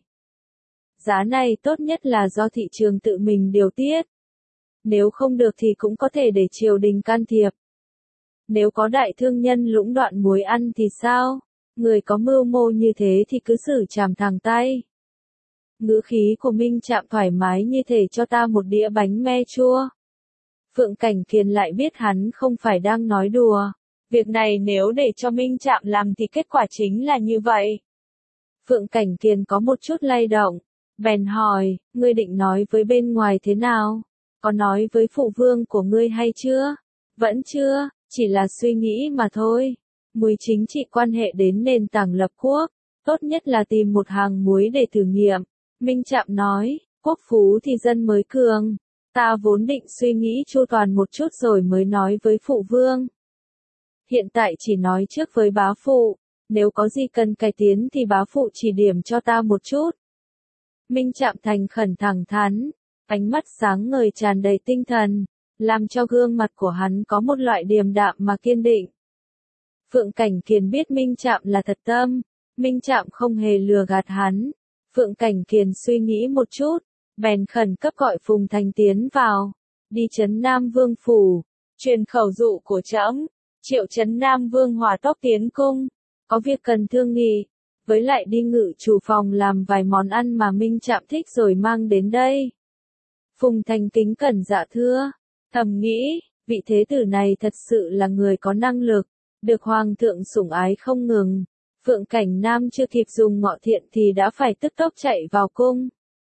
Giá này tốt nhất là do thị trường tự mình điều tiết. Nếu không được thì cũng có thể để triều đình can thiệp. Nếu có đại thương nhân lũng đoạn muối ăn thì sao? Người có mưu mô như thế thì cứ xử trảm thẳng tay. Ngữ khí của Minh Trạm thoải mái như thể cho ta một đĩa bánh me chua. Phượng Cảnh Kiền lại biết hắn không phải đang nói đùa. Việc này nếu để cho Minh Trạm làm thì kết quả chính là như vậy. Phượng Cảnh Kiền có một chút lay động. Bèn hỏi, ngươi định nói với bên ngoài thế nào? Có nói với phụ vương của ngươi hay chưa? Vẫn chưa, chỉ là suy nghĩ mà thôi. Muối chính trị quan hệ đến nền tảng lập quốc, tốt nhất là tìm một hàng muối để thử nghiệm. Minh Trạm nói, quốc phú thì dân mới cường. Ta vốn định suy nghĩ chu toàn một chút rồi mới nói với phụ vương. Hiện tại chỉ nói trước với bá phụ, nếu có gì cần cải tiến thì bá phụ chỉ điểm cho ta một chút. Minh Trạm thành khẩn thẳng thắn, ánh mắt sáng ngời tràn đầy tinh thần, làm cho gương mặt của hắn có một loại điềm đạm mà kiên định. Phượng Cảnh Kiền biết Minh Trạm là thật tâm, Minh Trạm không hề lừa gạt hắn. Phượng Cảnh Kiền suy nghĩ một chút, bèn khẩn cấp gọi Phùng Thành tiến vào, đi trấn Nam Vương phủ, truyền khẩu dụ của trẫm, triệu trấn Nam Vương hỏa tốc tiến cung, có việc cần thương nghị, với lại đi ngự chủ phòng làm vài món ăn mà Minh Trạm thích rồi mang đến đây. Phùng Thành kính cẩn dạ thưa, thầm nghĩ, Vị thế tử này thật sự là người có năng lực, được hoàng thượng sủng ái không ngừng. Phượng Cảnh Nam chưa kịp dùng ngọ thiện thì đã phải tức tốc chạy vào cung.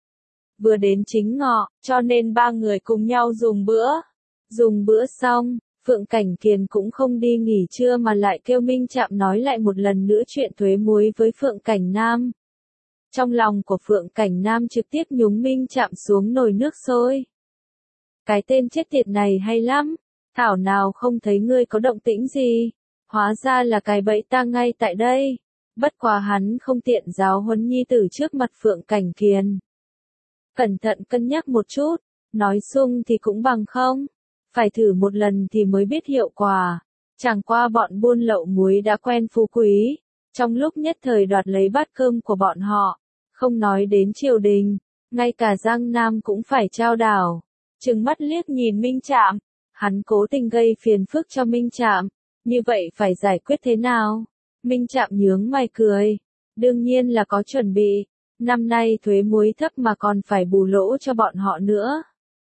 Vừa đến chính ngọ, cho nên ba người cùng nhau dùng bữa. Dùng bữa xong, Phượng Cảnh Kiền cũng không đi nghỉ trưa mà lại kêu Minh Trạm nói lại một lần nữa chuyện thuế muối với Phượng Cảnh Nam. Trong lòng của Phượng Cảnh Nam trực tiếp nhúng Minh Trạm xuống nồi nước sôi. Cái tên chết tiệt này hay lắm, thảo nào không thấy ngươi có động tĩnh gì, hóa ra là cái bẫy ta ngay tại đây. Bất quá hắn không tiện giáo huấn nhi tử trước mặt Phượng Cảnh Kiền. Cẩn thận cân nhắc một chút, nói sung thì cũng bằng không. Phải thử một lần thì mới biết hiệu quả. Chẳng qua bọn buôn lậu muối đã quen phú quý, trong lúc nhất thời đoạt lấy bát cơm của bọn họ, không nói đến triều đình, ngay cả Giang Nam cũng phải trao đảo. Trừng mắt liếc nhìn Minh Trạm, hắn cố tình gây phiền phức cho Minh Trạm, như vậy phải giải quyết thế nào? Minh Trạm nhướng mày cười, đương nhiên là có chuẩn bị, năm nay thuế muối thấp mà còn phải bù lỗ cho bọn họ nữa.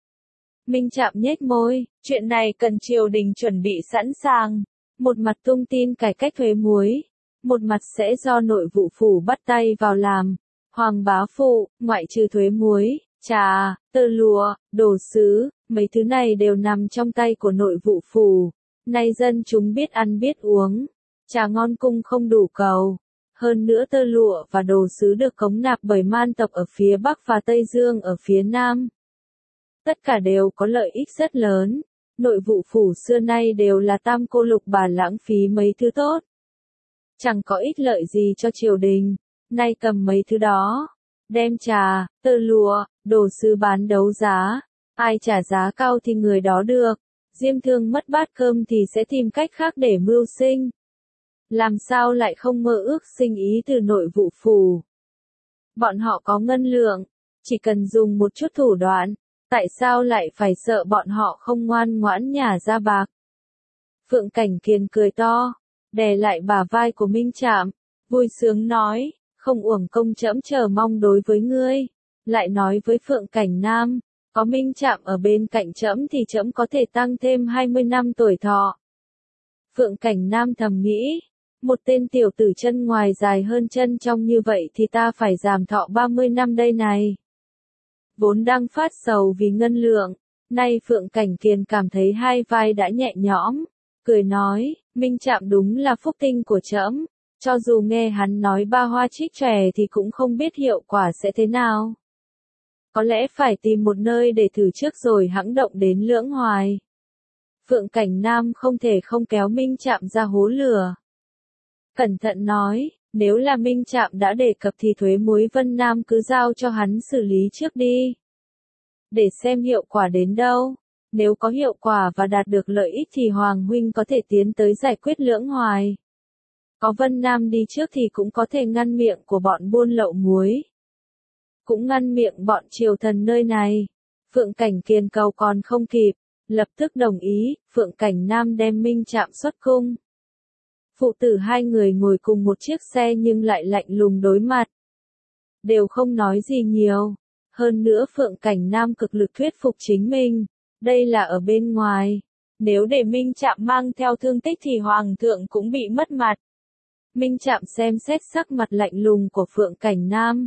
Minh Trạm nhếch môi, chuyện này cần triều đình chuẩn bị sẵn sàng, một mặt tung tin cải cách thuế muối, một mặt sẽ do nội vụ phủ bắt tay vào làm. Hoàng bá phụ, ngoại trừ thuế muối, trà, tơ lụa, đồ sứ, mấy thứ này đều nằm trong tay của nội vụ phủ. Nay dân chúng biết ăn biết uống, trà ngon cung không đủ cầu. Hơn nữa tơ lụa và đồ sứ được cống nạp bởi man tộc ở phía Bắc và Tây Dương ở phía Nam. Tất cả đều có lợi ích rất lớn. Nội vụ phủ xưa nay đều là tam cô lục bà lãng phí mấy thứ tốt. Chẳng có ích lợi gì cho triều đình. Nay cầm mấy thứ đó, đem trà, tơ lụa, đồ sứ bán đấu giá. Ai trả giá cao thì người đó được. Diêm thương mất bát cơm thì sẽ tìm cách khác để mưu sinh. Làm sao lại không mơ ước sinh ý từ nội vụ phủ. Bọn họ có ngân lượng, chỉ cần dùng một chút thủ đoạn, tại sao lại phải sợ bọn họ không ngoan ngoãn nhả ra bạc. Phượng Cảnh Kiền cười to, đè lại bả vai của Minh Trạm, vui sướng nói, không uổng công trẫm chờ mong đối với ngươi. Lại nói với Phượng Cảnh Nam, có Minh Trạm ở bên cạnh trẫm thì trẫm có thể tăng thêm 20 năm tuổi thọ. Phượng Cảnh Nam thầm nghĩ, một tên tiểu tử chân ngoài dài hơn chân trong như vậy thì ta phải giảm thọ 30 năm đây này. Vốn đang phát sầu vì ngân lượng, nay Phượng Cảnh Kiền cảm thấy hai vai đã nhẹ nhõm, cười nói, Minh Trạm đúng là phúc tinh của trẫm, cho dù nghe hắn nói ba hoa trích chòe thì cũng không biết hiệu quả sẽ thế nào. Có lẽ phải tìm một nơi để thử trước rồi hẵng động đến Lưỡng Hoài. Phượng Cảnh Nam không thể không kéo Minh Trạm ra hố lửa. Cẩn thận nói, nếu là Minh Trạm đã đề cập thì thuế muối Vân Nam cứ giao cho hắn xử lý trước đi. Để xem hiệu quả đến đâu. Nếu có hiệu quả và đạt được lợi ích thì Hoàng huynh có thể tiến tới giải quyết Lưỡng Hoài. Có Vân Nam đi trước thì cũng có thể ngăn miệng của bọn buôn lậu muối. Cũng ngăn miệng bọn triều thần nơi này. Phượng Cảnh Kiền cầu còn không kịp, lập tức đồng ý, Phượng Cảnh Nam đem Minh Trạm xuất cung. Phụ tử hai người ngồi cùng một chiếc xe nhưng lại lạnh lùng đối mặt. Đều không nói gì nhiều. Hơn nữa Phượng Cảnh Nam cực lực thuyết phục chính mình. Đây là ở bên ngoài. Nếu để Minh Trạm mang theo thương tích thì Hoàng thượng cũng bị mất mặt. Minh Trạm xem xét sắc mặt lạnh lùng của Phượng Cảnh Nam.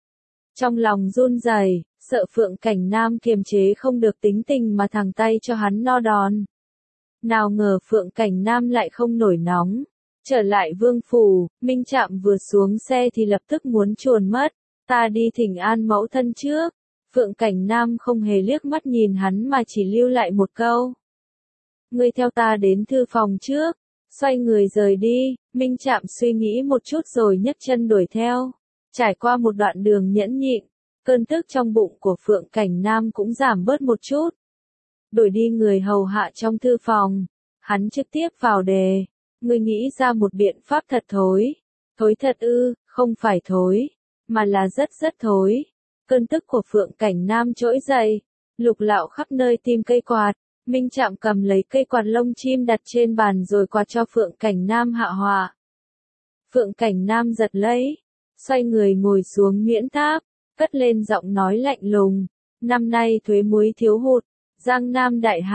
Trong lòng run rẩy, sợ Phượng Cảnh Nam kiềm chế không được tính tình mà thẳng tay cho hắn no đòn. Nào ngờ Phượng Cảnh Nam lại không nổi nóng. Trở lại vương phủ, Minh Trạm vừa xuống xe thì lập tức muốn chuồn mất. Ta đi thỉnh an mẫu thân trước. Phượng Cảnh Nam không hề liếc mắt nhìn hắn mà chỉ lưu lại một câu. Ngươi theo ta đến thư phòng trước. Xoay người rời đi, Minh Trạm suy nghĩ một chút rồi nhấc chân đuổi theo. Trải qua một đoạn đường nhẫn nhịn, cơn tức trong bụng của Phượng Cảnh Nam cũng giảm bớt một chút. Đuổi đi người hầu hạ trong thư phòng, hắn trực tiếp vào đề. Ngươi nghĩ ra một biện pháp thật thối. Thối thật ư, không phải thối, mà là rất thối. Cơn tức của Phượng Cảnh Nam trỗi dậy, lục lạo khắp nơi tìm cây quạt. Minh Trạm cầm lấy cây quạt lông chim đặt trên bàn rồi quạt cho Phượng Cảnh Nam hạ hỏa. Phượng Cảnh Nam giật lấy, xoay người ngồi xuống miễn tháp, cất lên giọng nói lạnh lùng. Năm nay thuế muối thiếu hụt, Giang Nam đại hạn,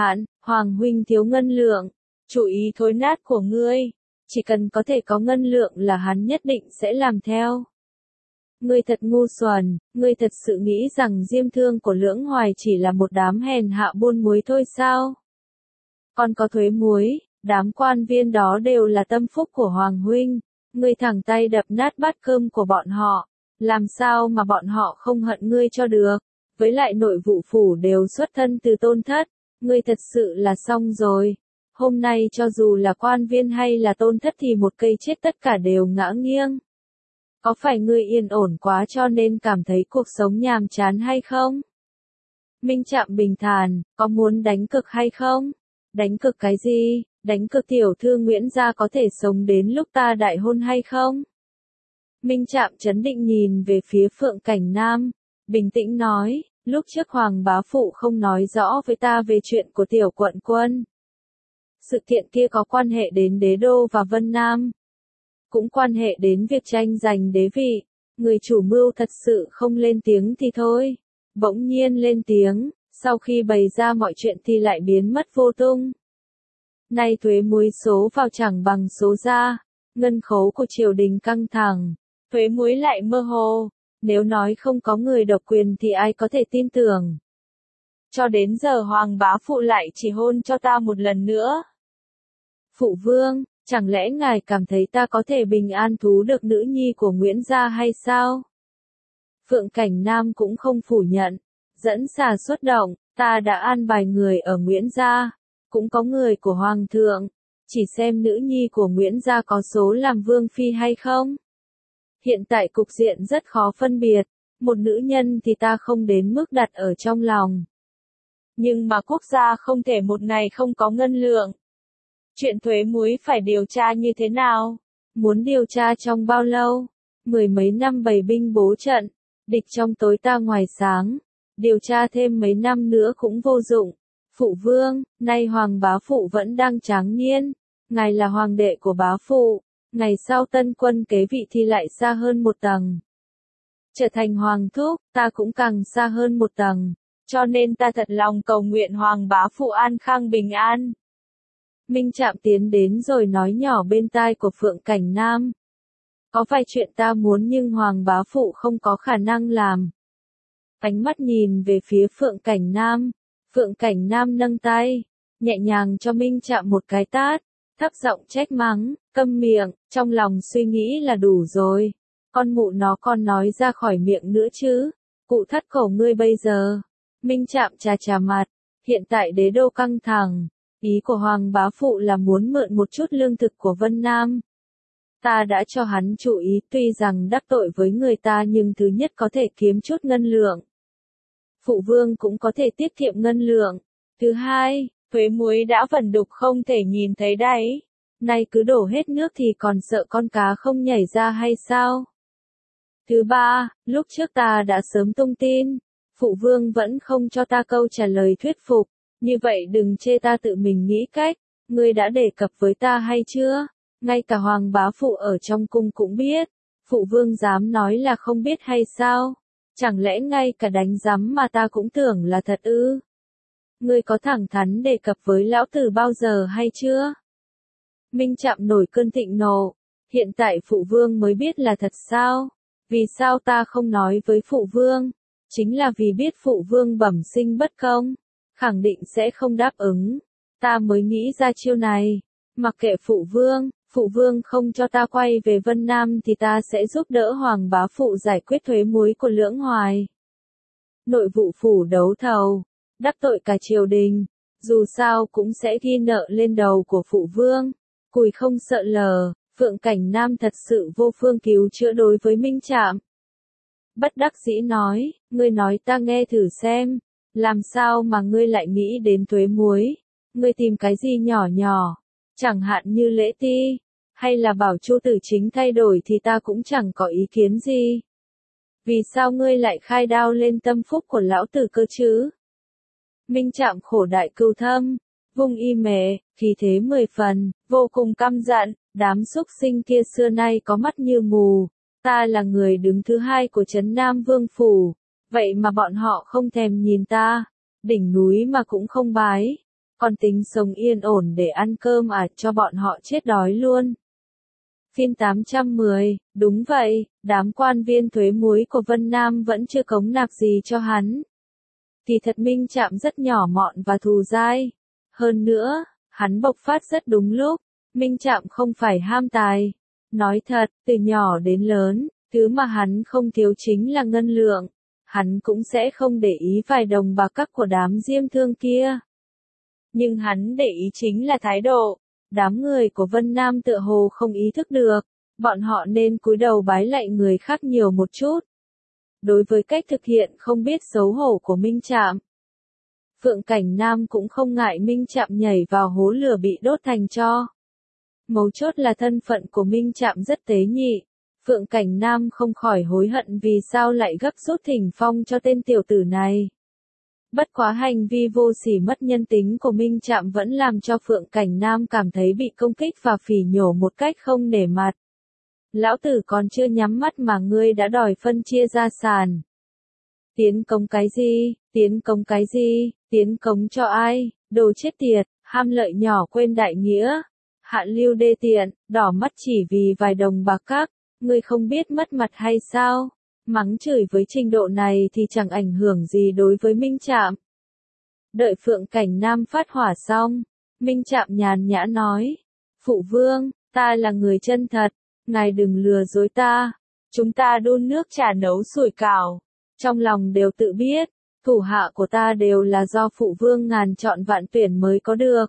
Hoàng huynh thiếu ngân lượng, chủ ý thối nát của ngươi, chỉ cần có thể có ngân lượng là hắn nhất định sẽ làm theo. Ngươi thật ngu xuẩn, ngươi thật sự nghĩ rằng diêm thương của Lưỡng Hoài chỉ là một đám hèn hạ buôn muối thôi sao? Còn có Thuế Muối, đám quan viên đó đều là tâm phúc của Hoàng huynh, ngươi thẳng tay đập nát bát cơm của bọn họ, làm sao mà bọn họ không hận ngươi cho được, với lại nội vụ phủ đều xuất thân từ Tôn Thất, ngươi thật sự là xong rồi. Hôm nay cho dù là quan viên hay là Tôn Thất thì một cây chết tất cả đều ngã nghiêng. Có phải ngươi yên ổn quá cho nên cảm thấy cuộc sống nhàm chán hay không? Minh Trạm bình thản, có muốn đánh cược hay không? Đánh cược cái gì? Đánh cược tiểu thư Nguyễn gia có thể sống đến lúc ta đại hôn hay không? Minh Trạm trấn định nhìn về phía Phượng Cảnh Nam, bình tĩnh nói, lúc trước Hoàng bá phụ không nói rõ với ta về chuyện của tiểu quận quân. Sự kiện kia có quan hệ đến đế đô và Vân Nam. Cũng quan hệ đến việc tranh giành đế vị. Người chủ mưu thật sự không lên tiếng thì thôi. Bỗng nhiên lên tiếng, sau khi bày ra mọi chuyện thì lại biến mất vô tung. Nay thuế muối số vào chẳng bằng số ra. Ngân khố của triều đình căng thẳng. Thuế muối lại mơ hồ. Nếu nói không có người độc quyền thì ai có thể tin tưởng. Cho đến giờ Hoàng bá phụ lại chỉ hôn cho ta một lần nữa. Phụ vương, chẳng lẽ ngài cảm thấy ta có thể bình an thú được nữ nhi của Nguyễn gia hay sao? Phượng Cảnh Nam cũng không phủ nhận. Dẫn xà xuất động, ta đã an bài người ở Nguyễn gia. Cũng có người của Hoàng thượng. Chỉ xem nữ nhi của Nguyễn gia có số làm vương phi hay không. Hiện tại cục diện rất khó phân biệt. Một nữ nhân thì ta không đến mức đặt ở trong lòng. Nhưng mà quốc gia không thể một ngày không có ngân lượng. Chuyện thuế muối phải điều tra như thế nào? Muốn điều tra trong bao lâu? Mười mấy năm bày binh bố trận, địch trong tối ta ngoài sáng. Điều tra thêm mấy năm nữa cũng vô dụng. Phụ vương, nay Hoàng bá phụ vẫn đang tráng niên. Ngài là hoàng đệ của bá phụ. Ngày sau tân quân kế vị thì lại xa hơn một tầng. Trở thành hoàng thúc, ta cũng càng xa hơn một tầng. Cho nên ta thật lòng cầu nguyện Hoàng bá phụ an khang bình an. Minh Trạm tiến đến rồi nói nhỏ bên tai của Phượng Cảnh Nam. Có vài chuyện ta muốn nhưng Hoàng bá phụ không có khả năng làm. Ánh mắt nhìn về phía Phượng Cảnh Nam. Phượng Cảnh Nam nâng tay, nhẹ nhàng cho Minh Trạm một cái tát, thấp giọng trách mắng, câm miệng, trong lòng suy nghĩ là đủ rồi. Con mụ nó còn nói ra khỏi miệng nữa chứ. Cụ thắt cổ ngươi bây giờ. Minh Trạm chà chà mặt, hiện tại đế đô căng thẳng. Ý của Hoàng bá phụ là muốn mượn một chút lương thực của Vân Nam. Ta đã cho hắn chú ý tuy rằng đắc tội với người ta nhưng thứ nhất có thể kiếm chút ngân lượng. Phụ vương cũng có thể tiết kiệm ngân lượng. Thứ hai, thuế muối đã vẩn đục không thể nhìn thấy đáy. Nay cứ đổ hết nước thì còn sợ con cá không nhảy ra hay sao? Thứ ba, lúc trước ta đã sớm tung tin. Phụ vương vẫn không cho ta câu trả lời thuyết phục. Như vậy đừng chê ta tự mình nghĩ cách. Ngươi đã đề cập với ta hay chưa? Ngay cả Hoàng bá phụ ở trong cung cũng biết. Phụ vương dám nói là không biết hay sao? Chẳng lẽ ngay cả đánh giám mà ta cũng tưởng là thật ư? Ngươi có thẳng thắn đề cập với lão tử bao giờ hay chưa? Minh Trạm nổi cơn thịnh nộ. Hiện tại phụ vương mới biết là thật sao? Vì sao ta không nói với phụ vương? Chính là vì biết phụ vương bẩm sinh bất công. Khẳng định sẽ không đáp ứng. Ta mới nghĩ ra chiêu này. Mặc kệ phụ vương không cho ta quay về Vân Nam thì ta sẽ giúp đỡ Hoàng bá phụ giải quyết thuế muối của Lưỡng Hoài. Nội vụ phủ đấu thầu, đắc tội cả triều đình, dù sao cũng sẽ ghi nợ lên đầu của phụ vương. Cùi không sợ lờ, Phượng Cảnh Nam thật sự vô phương cứu chữa đối với Minh Trạm. Bất đắc dĩ nói, ngươi nói ta nghe thử xem. Làm sao mà ngươi lại nghĩ đến thuế muối? Ngươi tìm cái gì nhỏ nhỏ? Chẳng hạn như lễ ti, hay là bảo Chu Tử Chính thay đổi thì ta cũng chẳng có ý kiến gì. Vì sao ngươi lại khai đao lên tâm phúc của lão tử cơ chứ? Minh Trạm khổ đại cừu thâm, vung y mẹ, khí thế 10 phần, vô cùng căm giận, đám súc sinh kia xưa nay có mắt như mù. Ta là người đứng thứ hai của Trấn Nam Vương Phủ. Vậy mà bọn họ không thèm nhìn ta, đỉnh núi mà cũng không bái. Còn tính sống yên ổn để ăn cơm à, cho bọn họ chết đói luôn. Phiên 810, đúng vậy, đám quan viên thuế muối của Vân Nam vẫn chưa cống nạp gì cho hắn. Kỳ thật Minh Trạm rất nhỏ mọn và thù dai. Hơn nữa, hắn bộc phát rất đúng lúc. Minh Trạm không phải ham tài. Nói thật, từ nhỏ đến lớn, thứ mà hắn không thiếu chính là ngân lượng. Hắn cũng sẽ không để ý vài đồng bạc các của đám diêm thương kia. Nhưng hắn để ý chính là thái độ. Đám người của Vân Nam tựa hồ không ý thức được. Bọn họ nên cúi đầu bái lạy người khác nhiều một chút. Đối với cách thực hiện không biết xấu hổ của Minh Trạm, Phượng Cảnh Nam cũng không ngại Minh Trạm nhảy vào hố lửa bị đốt thành tro. Mấu chốt là thân phận của Minh Trạm rất tế nhị. Phượng Cảnh Nam không khỏi hối hận vì sao lại gấp rút thỉnh phong cho tên tiểu tử này. Bất quá hành vi vô sỉ mất nhân tính của Minh Trạm vẫn làm cho Phượng Cảnh Nam cảm thấy bị công kích và phỉ nhổ một cách không nể mặt. Lão tử còn chưa nhắm mắt mà ngươi đã đòi phân chia gia sản. Tiến cống cái gì, tiến cống cái gì, tiến cống cho ai, đồ chết tiệt, ham lợi nhỏ quên đại nghĩa. Hạ lưu đê tiện, đỏ mắt chỉ vì vài đồng bạc các, ngươi không biết mất mặt hay sao? Mắng chửi với trình độ này thì chẳng ảnh hưởng gì đối với Minh Trạm. Đợi Phượng Cảnh Nam phát hỏa xong, Minh Trạm nhàn nhã nói, Phụ vương, ta là người chân thật, ngài đừng lừa dối ta, chúng ta đun nước trà nấu sủi cảo, trong lòng đều tự biết, thủ hạ của ta đều là do Phụ vương ngàn chọn vạn tuyển mới có được.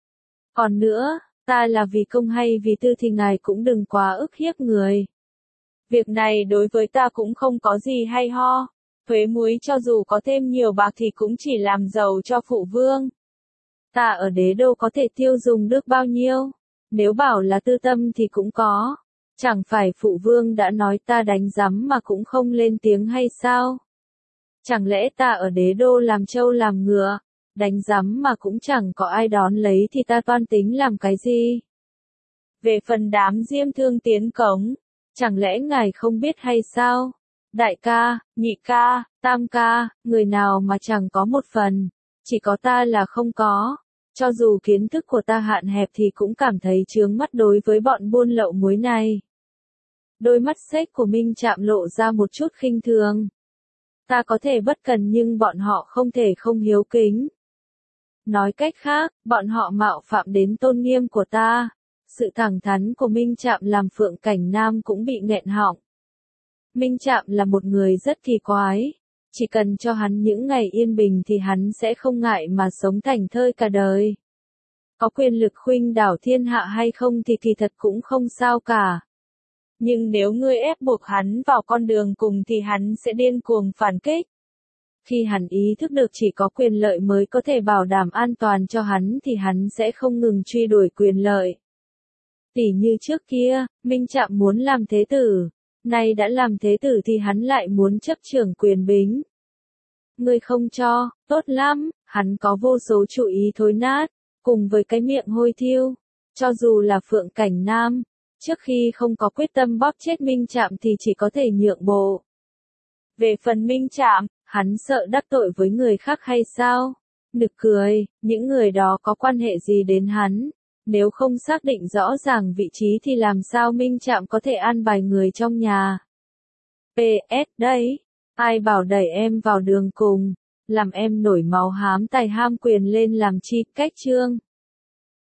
Còn nữa, ta là vì công hay vì tư thì ngài cũng đừng quá ức hiếp người. Việc này đối với ta cũng không có gì hay ho. Thuế muối cho dù có thêm nhiều bạc thì cũng chỉ làm giàu cho phụ vương. Ta ở đế đô có thể tiêu dùng được bao nhiêu? Nếu bảo là tư tâm thì cũng có. Chẳng phải phụ vương đã nói ta đánh rắm mà cũng không lên tiếng hay sao? Chẳng lẽ ta ở đế đô làm trâu làm ngựa, đánh rắm mà cũng chẳng có ai đón lấy thì ta toan tính làm cái gì? Về phần đám diêm thương tiến cống, chẳng lẽ ngài không biết hay sao? Đại ca, nhị ca, tam ca, người nào mà chẳng có một phần, chỉ có ta là không có. Cho dù kiến thức của ta hạn hẹp thì cũng cảm thấy chướng mắt đối với bọn buôn lậu muối này. Đôi mắt xếch của Minh Trạm lộ ra một chút khinh thường. Ta có thể bất cần nhưng bọn họ không thể không hiếu kính. Nói cách khác, bọn họ mạo phạm đến tôn nghiêm của ta. Sự thẳng thắn của Minh Trạm làm Phượng Cảnh Nam cũng bị nghẹn họng. Minh Trạm là một người rất kỳ quái. Chỉ cần cho hắn những ngày yên bình thì hắn sẽ không ngại mà sống thảnh thơi cả đời. Có quyền lực khuynh đảo thiên hạ hay không thì kỳ thật cũng không sao cả. Nhưng nếu ngươi ép buộc hắn vào con đường cùng thì hắn sẽ điên cuồng phản kích. Khi hắn ý thức được chỉ có quyền lợi mới có thể bảo đảm an toàn cho hắn thì hắn sẽ không ngừng truy đuổi quyền lợi. Tỉ như trước kia, Minh Trạm muốn làm thế tử, nay đã làm thế tử thì hắn lại muốn chấp trưởng quyền bính. Ngươi không cho, tốt lắm, hắn có vô số chủ ý thối nát, cùng với cái miệng hôi thiêu. Cho dù là Phượng Cảnh Nam, trước khi không có quyết tâm bóp chết Minh Trạm thì chỉ có thể nhượng bộ. Về phần Minh Trạm, hắn sợ đắc tội với người khác hay sao? Nực cười, những người đó có quan hệ gì đến hắn? Nếu không xác định rõ ràng vị trí thì làm sao Minh Trạm có thể an bài người trong nhà? PS đấy, ai bảo đẩy em vào đường cùng, làm em nổi máu hám tài ham quyền lên làm chi? Cách chương